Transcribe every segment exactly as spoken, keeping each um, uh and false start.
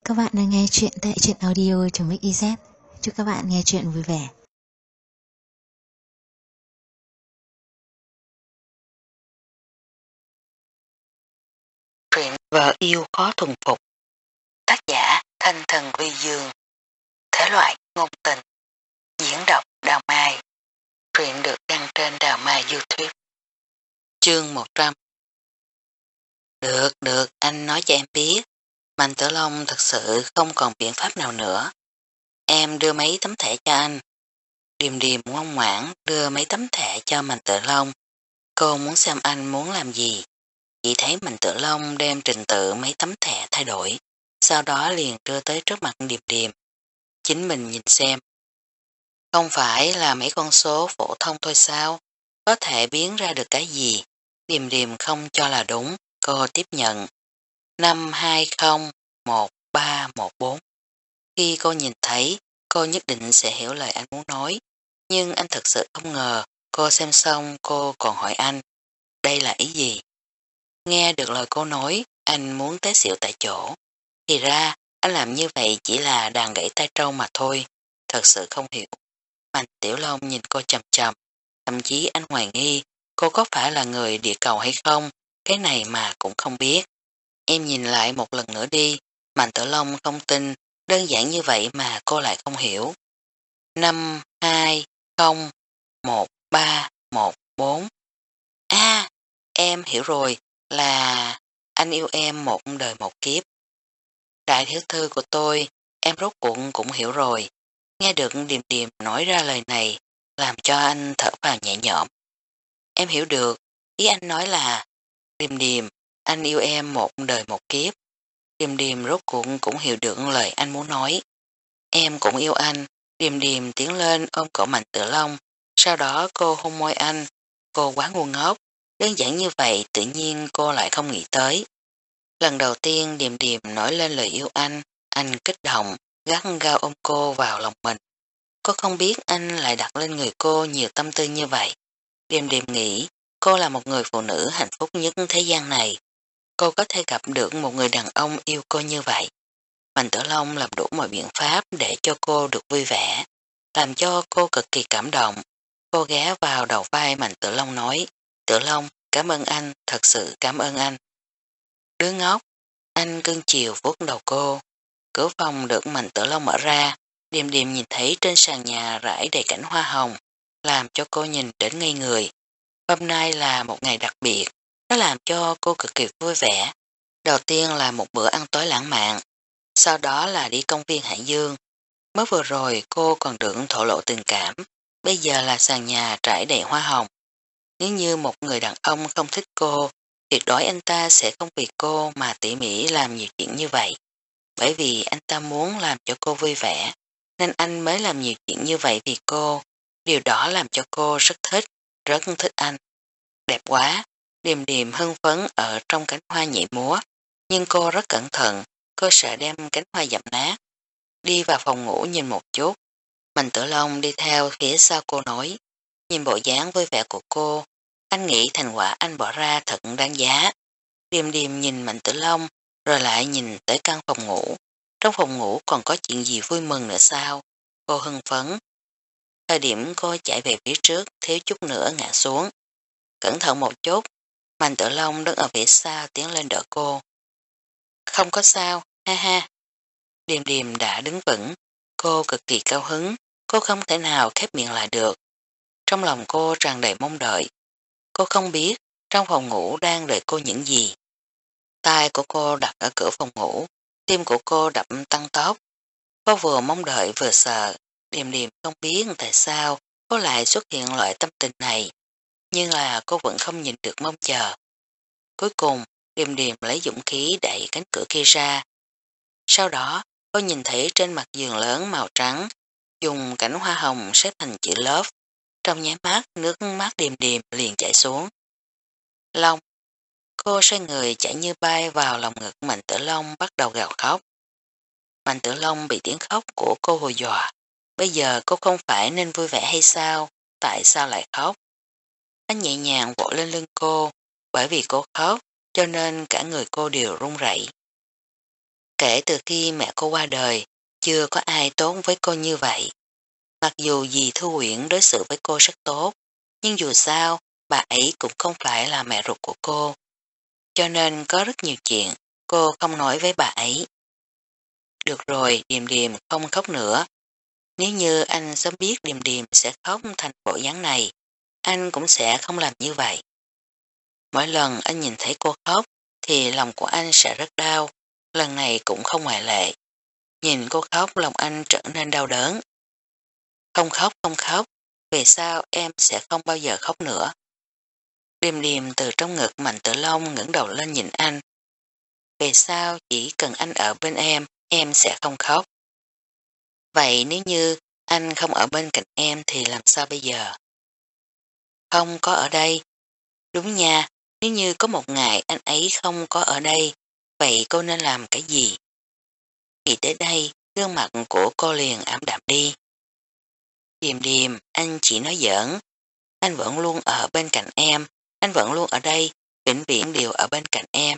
các bạn đang nghe chuyện tại truyện audio.mix.iz. Chúc các bạn nghe chuyện vui vẻ. Truyện Vợ Yêu Khó Thuần Phục. Tác giả Thanh Thần Vi Dương. Thể loại ngôn tình. Diễn đọc Đào Mai. Truyện được đăng trên Đào Mai YouTube. Chương một trăm. Được, được, anh nói cho em biết. Mạnh Tử Long thật sự không còn biện pháp nào nữa. Em đưa mấy tấm thẻ cho anh. Điềm điềm ngoan ngoãn đưa mấy tấm thẻ cho Mạnh Tử Long. Cô muốn xem anh muốn làm gì. Chỉ thấy Mạnh Tử Long đem trình tự mấy tấm thẻ thay đổi. Sau đó liền đưa tới trước mặt Điềm Điềm. Chính mình nhìn xem. Không phải là mấy con số phổ thông thôi sao? Có thể biến ra được cái gì? Điềm Điềm không cho là đúng. Cô tiếp nhận. năm hai không một ba một bốn. Khi cô nhìn thấy, cô nhất định sẽ hiểu lời anh muốn nói. Nhưng anh thật sự không ngờ. Cô xem xong cô còn hỏi anh. Đây là ý gì? Nghe được lời cô nói, anh muốn té xỉu tại chỗ. Thì ra, anh làm như vậy chỉ là đàn gãy tay trâu mà thôi. Thật sự không hiểu. Mạnh Tiểu Long nhìn cô chầm chầm. Thậm chí anh hoài nghi cô có phải là người địa cầu hay không. Cái này mà cũng không biết. Em nhìn lại một lần nữa đi. Mạnh Tiểu Long không tin. Đơn giản như vậy mà cô lại không hiểu. năm, hai, không, một, ba, một, bốn. À, em hiểu rồi. Là anh yêu em một đời một kiếp. Đại thiếu thư của tôi, em rốt cuộc cũng hiểu rồi. Nghe được Điềm Điềm nói ra lời này, làm cho anh thở vào nhẹ nhõm. Em hiểu được, ý anh nói là, Điềm Điềm, anh yêu em một đời một kiếp. Điềm Điềm rốt cuộc cũng hiểu được lời anh muốn nói. Em cũng yêu anh. Điềm Điềm tiến lên ôm cổ Mạnh Tử Long, sau đó cô hôn môi anh. Cô quá ngu ngốc, đơn giản như vậy tự nhiên cô lại không nghĩ tới. Lần đầu tiên Điềm Điềm nói lên lời yêu anh, anh kích động, gắt gao ôm cô vào lòng mình. Cô không biết anh lại đặt lên người cô nhiều tâm tư như vậy. Điềm Điềm nghĩ cô là một người phụ nữ hạnh phúc nhất thế gian này. Cô có thể gặp được một người đàn ông yêu cô như vậy. Mạnh Tử Long làm đủ mọi biện pháp để cho cô được vui vẻ, làm cho cô cực kỳ cảm động. Cô ghé vào đầu vai Mạnh Tử Long nói, Tử Long, cảm ơn anh, thật sự cảm ơn anh. Đứa ngốc, anh cưng chiều vuốt đầu cô. Cửa phòng được Mạnh Tử Long mở ra, Điềm Điềm nhìn thấy trên sàn nhà rải đầy cảnh hoa hồng, làm cho cô nhìn đến ngây người. Hôm nay là một ngày đặc biệt, nó làm cho cô cực kỳ vui vẻ. Đầu tiên là một bữa ăn tối lãng mạn, sau đó là đi công viên Hải Dương. Mới vừa rồi cô còn được thổ lộ tình cảm, bây giờ là sàn nhà trải đầy hoa hồng. Nếu như một người đàn ông không thích cô, tuyệt đối anh ta sẽ không vì cô mà tỉ mỉ làm nhiều chuyện như vậy. Bởi vì anh ta muốn làm cho cô vui vẻ, nên anh mới làm nhiều chuyện như vậy vì cô. Điều đó làm cho cô rất thích, rất thích anh. Đẹp quá, Điềm Điềm hưng phấn ở trong cánh hoa nhảy múa, nhưng cô rất cẩn thận, cô sợ đem cánh hoa dập nát. Đi vào phòng ngủ nhìn một chút, Mạnh Tử Long đi theo phía sau cô nói, nhìn bộ dáng vui vẻ của cô, anh nghĩ thành quả anh bỏ ra thật đáng giá. Điềm Điềm nhìn Mạnh Tử Long, rồi lại nhìn tới căn phòng ngủ. Trong phòng ngủ còn có chuyện gì vui mừng nữa sao? Cô hưng phấn. Thời điểm cô chạy về phía trước, thiếu chút nữa ngã xuống. Cẩn thận một chút, Mạnh Tử Long đứng ở phía sau tiến lên đỡ cô. Không có sao, ha ha. Điềm Điềm đã đứng vững, cô cực kỳ cao hứng, cô không thể nào khép miệng lại được. Trong lòng cô tràn đầy mong đợi. Cô không biết trong phòng ngủ đang đợi cô những gì. Tay của cô đặt ở cửa phòng ngủ, tim của cô đập tăng tốc. Cô vừa mong đợi vừa sợ, Điềm Điềm không biết tại sao cô lại xuất hiện loại tâm tình này, nhưng là cô vẫn không nhìn được mong chờ. Cuối cùng, Điềm Điềm lấy dũng khí đẩy cánh cửa kia ra. Sau đó, cô nhìn thấy trên mặt giường lớn màu trắng, dùng cảnh hoa hồng xếp thành chữ lớp. Trong nháy mắt, nước mắt Điềm Điềm liền chảy xuống. Long. Cô xoay người chạy như bay vào lòng ngực Mạnh Tử Long bắt đầu gào khóc. Mạnh Tử Long bị tiếng khóc của cô hù dọa. Bây giờ cô không phải nên vui vẻ hay sao? Tại sao lại khóc? Anh nhẹ nhàng vỗ lên lưng cô, bởi vì cô khóc, cho nên cả người cô đều run rẩy. Kể từ khi mẹ cô qua đời, chưa có ai tốt với cô như vậy. Mặc dù dì Thư Uyển đối xử với cô rất tốt, nhưng dù sao, bà ấy cũng không phải là mẹ ruột của cô. Cho nên có rất nhiều chuyện cô không nói với bà ấy. Được rồi, Điềm Điềm không khóc nữa. Nếu như anh sớm biết Điềm Điềm sẽ khóc thành bộ dáng này, anh cũng sẽ không làm như vậy. Mỗi lần anh nhìn thấy cô khóc, thì lòng của anh sẽ rất đau, lần này cũng không ngoại lệ. Nhìn cô khóc lòng anh trở nên đau đớn. Không khóc không khóc, về sau em sẽ không bao giờ khóc nữa. Điềm Điềm từ trong ngực Mạnh Tử Long ngẩng đầu lên nhìn anh. Về sau chỉ cần anh ở bên em, em sẽ không khóc. Vậy nếu như anh không ở bên cạnh em thì làm sao bây giờ? Không có ở đây. Đúng nha, nếu như có một ngày anh ấy không có ở đây, vậy cô nên làm cái gì? Nghĩ tới đây, gương mặt của cô liền ảm đạm đi. Điềm Điềm, anh chỉ nói giỡn. Anh vẫn luôn ở bên cạnh em, anh vẫn luôn ở đây, vĩnh viễn đều ở bên cạnh em.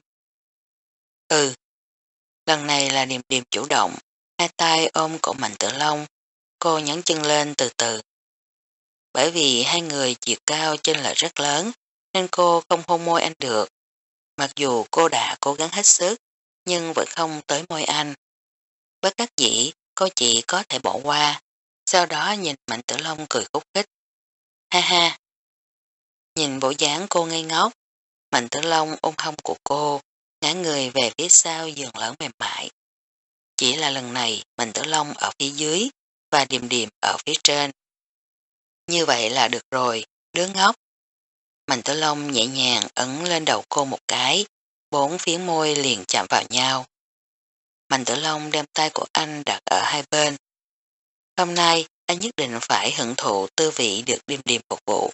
Ừ, lần này là Điềm Điềm chủ động, hai tay ôm cổ Mạnh Tử Long, cô nhấn chân lên từ từ. Bởi vì hai người chiều cao chênh lệch rất lớn, nên cô không hôn môi anh được. Mặc dù cô đã cố gắng hết sức, nhưng vẫn không tới môi anh. Bất đắc dĩ, cô chỉ có thể bỏ qua, sau đó nhìn Mạnh Tử Long cười khúc khích. Ha ha! Nhìn bộ dáng cô ngây ngốc, Mạnh Tử Long ôm hông của cô, ngã người về phía sau giường lớn mềm mại. Chỉ là lần này Mạnh Tử Long ở phía dưới và Điềm Điềm ở phía trên. Như vậy là được rồi, đứa ngốc. Mạnh Tử Long nhẹ nhàng ấn lên đầu cô một cái, bốn phía môi liền chạm vào nhau. Mạnh Tử Long đem tay của anh đặt ở hai bên. Hôm nay anh nhất định phải hưởng thụ tư vị được Điềm Điềm phục vụ.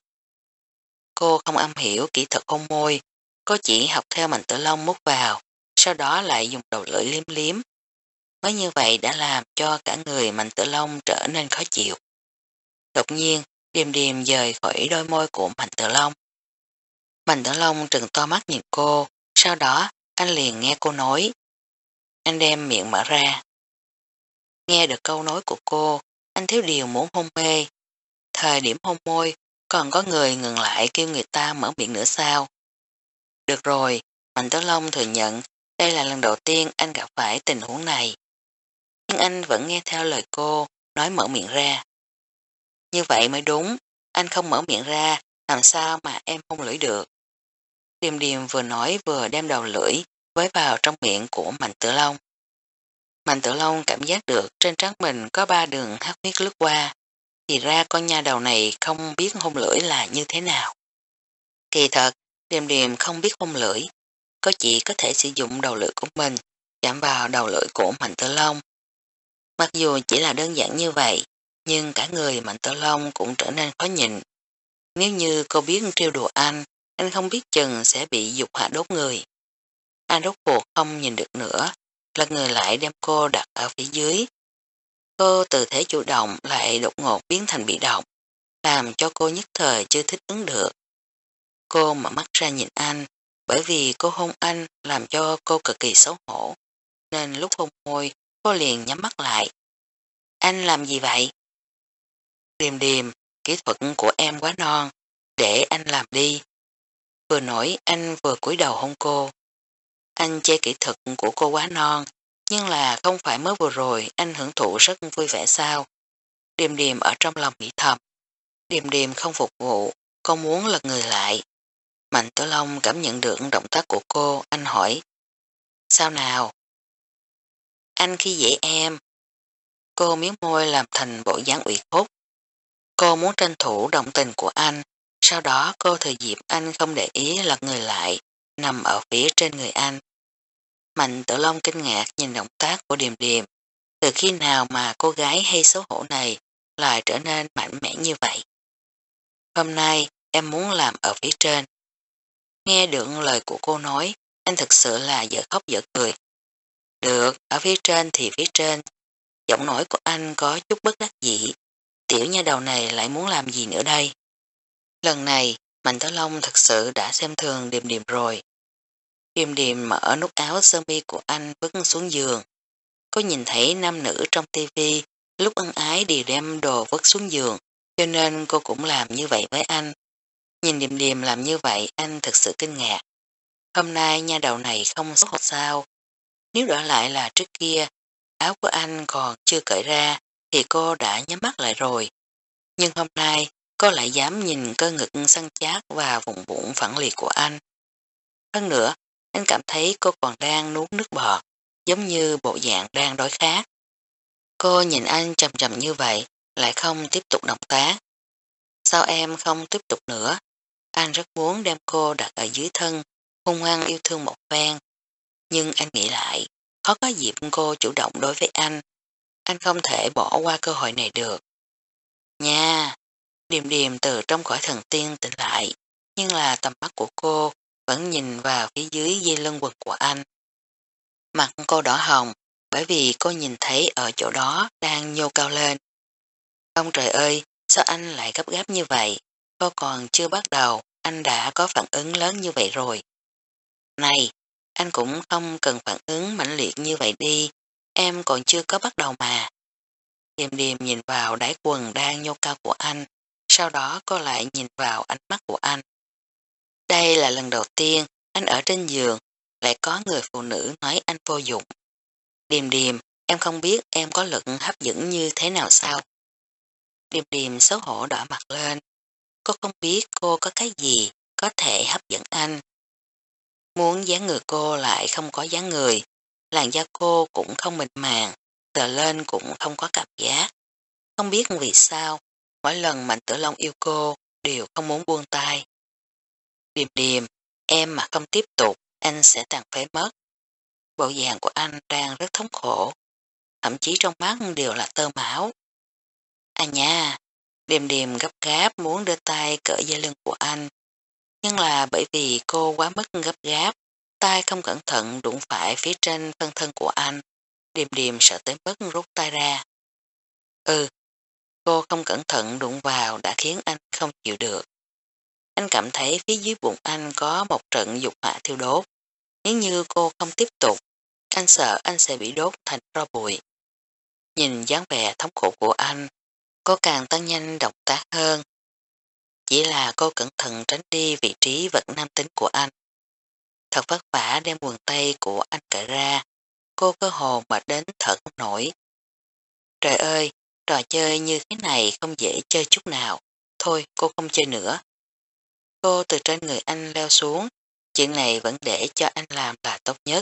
Cô không am hiểu kỹ thuật hôn môi, cô chỉ học theo Mạnh Tử Long mút vào, sau đó lại dùng đầu lưỡi liếm liếm. Mới như vậy đã làm cho cả người Mạnh Tử Long trở nên khó chịu. Đột nhiên, Điềm Điềm dời khỏi đôi môi của Mạnh Tử Long. Mạnh Tử Long trừng to mắt nhìn cô, sau đó anh liền nghe cô nói. Anh đem miệng mở ra. Nghe được câu nói của cô, anh thiếu điều muốn hôn mê. Thời điểm hôn môi, còn có người ngừng lại kêu người ta mở miệng nữa sao? Được rồi, Mạnh Tử Long thừa nhận đây là lần đầu tiên anh gặp phải tình huống này. Nhưng anh vẫn nghe theo lời cô, nói mở miệng ra. Như vậy mới đúng, anh không mở miệng ra, làm sao mà em hôn lưỡi được. Điềm Điềm vừa nói vừa đem đầu lưỡi với vào trong miệng của Mạnh Tử Long. Mạnh Tử Long cảm giác được trên trán mình có ba đường hắc huyết lướt qua, thì ra con nha đầu này không biết hôn lưỡi là như thế nào. Kỳ thật, Điềm Điềm không biết hôn lưỡi, có chỉ có thể sử dụng đầu lưỡi của mình chạm vào đầu lưỡi của Mạnh Tử Long. Mặc dù chỉ là đơn giản như vậy, nhưng cả người Mạnh Tử Long cũng trở nên khó nhịn. Nếu như cô biết trêu đùa anh, anh không biết chừng sẽ bị dục hỏa đốt người. Anh rốt cuộc không nhìn được nữa, lật người lại đem cô đặt ở phía dưới. Cô từ thế chủ động lại đột ngột biến thành bị động, làm cho cô nhất thời chưa thích ứng được. Cô mở mắt ra nhìn anh, bởi vì cô hôn anh làm cho cô cực kỳ xấu hổ, nên lúc hôn môi cô liền nhắm mắt lại. Anh làm gì vậy? Điềm Điềm, kỹ thuật của em quá non, để anh làm đi. Vừa nói anh vừa cúi đầu hôn cô. Anh chê kỹ thuật của cô quá non, nhưng là không phải mới vừa rồi anh hưởng thụ rất vui vẻ sao. Điềm Điềm ở trong lòng nghĩ thầm. Điềm Điềm không phục vụ, cô muốn lật người lại. Mạnh Tử Long cảm nhận được động tác của cô, anh hỏi. Sao nào? Anh khi dễ em. Cô miếng môi làm thành bộ dáng ủy khuất. Cô muốn tranh thủ động tình của anh, sau đó cô thời dịp anh không để ý lật người lại, nằm ở phía trên người anh. Mạnh Tử Long kinh ngạc nhìn động tác của Điềm Điềm, từ khi nào mà cô gái hay xấu hổ này lại trở nên mạnh mẽ như vậy. Hôm nay em muốn làm ở phía trên. Nghe được lời của cô nói, anh thực sự là dở khóc dở cười. Được, ở phía trên thì phía trên. Giọng nói của anh có chút bất đắc dĩ. Tiểu nha đầu này lại muốn làm gì nữa đây? Lần này, Mạnh Tử Long thật sự đã xem thường Điềm Điềm rồi. Điềm Điềm mở nút áo sơ mi của anh vứt xuống giường, Cô nhìn thấy nam nữ trong tivi lúc ân ái đều đem đồ vứt xuống giường, cho nên cô cũng làm như vậy với anh. Nhìn Điềm Điềm làm như vậy anh thực sự kinh ngạc. Hôm nay nha đầu này không xấu hổ sao? Nếu đổi lại là trước kia, áo của anh còn chưa cởi ra thì cô đã nhắm mắt lại rồi. Nhưng hôm nay cô lại dám nhìn cơ ngực săn chát và vùng bụng phẳng liệt của anh. Hơn nữa, anh cảm thấy cô còn đang nuốt nước bọt, giống như bộ dạng đang đói khát. Cô nhìn anh chầm chầm như vậy, lại không tiếp tục động tác. Sao em không tiếp tục nữa? Anh rất muốn đem cô đặt ở dưới thân, hung hăng yêu thương một phen. Nhưng anh nghĩ lại, khó có dịp cô chủ động đối với anh. Anh không thể bỏ qua cơ hội này được. Nha! Điềm điềm từ trong cõi thần tiên tỉnh lại, nhưng là tầm mắt của cô vẫn nhìn vào phía dưới dây lưng quần của anh. Mặt cô đỏ hồng, bởi vì cô nhìn thấy ở chỗ đó đang nhô cao lên. Ông trời ơi, sao anh lại gấp gáp như vậy? Cô còn chưa bắt đầu, anh đã có phản ứng lớn như vậy rồi. Này, anh cũng không cần phản ứng mãnh liệt như vậy đi, em còn chưa có bắt đầu mà. Điềm điềm nhìn vào đáy quần đang nhô cao của anh, sau đó cô lại nhìn vào ánh mắt của anh. Đây là lần đầu tiên anh ở trên giường, lại có người phụ nữ nói anh vô dụng. Điềm điềm, em không biết em có lực hấp dẫn như thế nào sao? Điềm điềm xấu hổ đỏ mặt lên. Cô không biết cô có cái gì có thể hấp dẫn anh. Muốn dáng người cô lại không có dáng người, làn da cô cũng không mịn màng, tờ lên cũng không có cảm giác. Không biết vì sao, mỗi lần Mạnh Tử Long yêu cô, đều không muốn buông tay. Điềm điềm, em mà không tiếp tục, anh sẽ tàn phế mất. Bộ dạng của anh đang rất thống khổ, thậm chí trong mắt đều là tơ máu. À nha, điềm điềm gấp gáp muốn đưa tay cởi dây lưng của anh. Nhưng là bởi vì cô quá mức gấp gáp, tay không cẩn thận đụng phải phía trên phân thân của anh. Điềm điềm sợ tới mức rút tay ra. Ừ, cô không cẩn thận đụng vào đã khiến anh không chịu được. Anh cảm thấy phía dưới bụng anh có một trận dục hỏa thiêu đốt. Nếu như cô không tiếp tục, anh sợ anh sẽ bị đốt thành tro bụi. Nhìn dáng vẻ thống khổ của anh, cô càng tăng nhanh động tác hơn. Chỉ là cô cẩn thận tránh đi vị trí vật nam tính của anh. Thật vất vả đem quần tây của anh cởi ra, cô cơ hồ mệt đến thở không nổi. Trời ơi, trò chơi như thế này không dễ chơi chút nào. Thôi, cô không chơi nữa. Cô từ trên người anh leo xuống, chuyện này vẫn để cho anh làm là tốt nhất.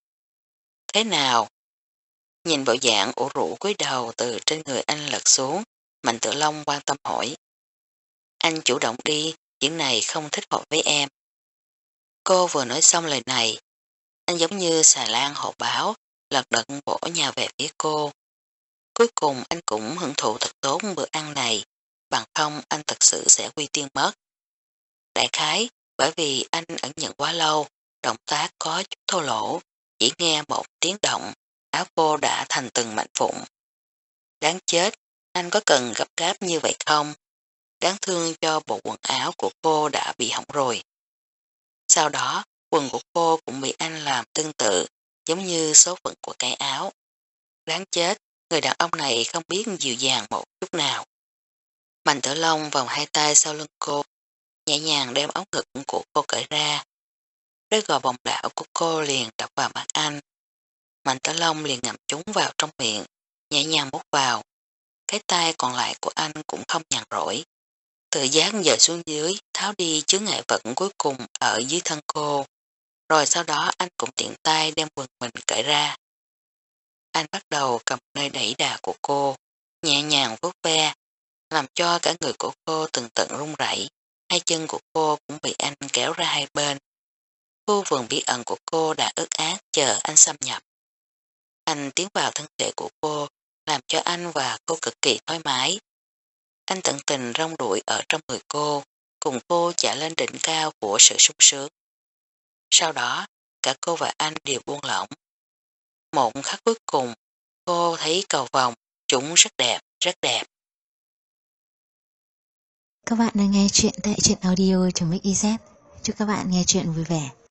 Thế nào? Nhìn bộ dạng ủ rũ cúi đầu từ trên người anh lật xuống, Mạnh Tử Long quan tâm hỏi. Anh chủ động đi, chuyện này không thích hợp với em. Cô vừa nói xong lời này, anh giống như xà lan hổ báo, lật đật bổ nhào về phía cô. Cuối cùng anh cũng hưởng thụ thật tốt bữa ăn này, bằng không anh thật sự sẽ quy tiên mất. Đại khái, bởi vì anh ẩn nhận quá lâu, động tác có chút thô lỗ, chỉ nghe một tiếng động, áo cô đã thành từng mảnh vụn. Đáng chết, anh có cần gấp gáp như vậy không? Đáng thương cho bộ quần áo của cô đã bị hỏng rồi. Sau đó, quần của cô cũng bị anh làm tương tự, giống như số phận của cái áo. Đáng chết, người đàn ông này không biết dịu dàng một chút nào. Mạnh Tử Long vòng hai tay sau lưng cô, nhẹ nhàng đem áo ngực của cô cởi ra. Đôi gò vòng đảo của cô liền đập vào mặt anh. Mạnh Tử Long liền ngậm chúng vào trong miệng, nhẹ nhàng mút vào. Cái tay còn lại của anh cũng không nhàn rỗi. Tự giác dời xuống dưới, tháo đi chướng ngại vật cuối cùng ở dưới thân cô. Rồi sau đó anh cũng tiện tay đem quần mình cởi ra. Anh bắt đầu cầm nơi đẩy đà của cô, nhẹ nhàng vuốt ve, làm cho cả người của cô từng tận run rẩy. Hai chân của cô cũng bị anh kéo ra hai bên. Khu vườn bí ẩn của cô đã ướt át chờ anh xâm nhập. Anh tiến vào thân thể của cô, làm cho anh và cô cực kỳ thoải mái. Anh tận tình rong đuổi ở trong người cô, cùng cô chạy lên đỉnh cao của sự sung sướng. Sau đó, cả cô và anh đều buông lỏng. Một khắc cuối cùng, cô thấy cầu vồng, chúng rất đẹp, rất đẹp. Các bạn đang nghe chuyện tại truyện audio.mixyz. Chúc các bạn nghe chuyện vui vẻ.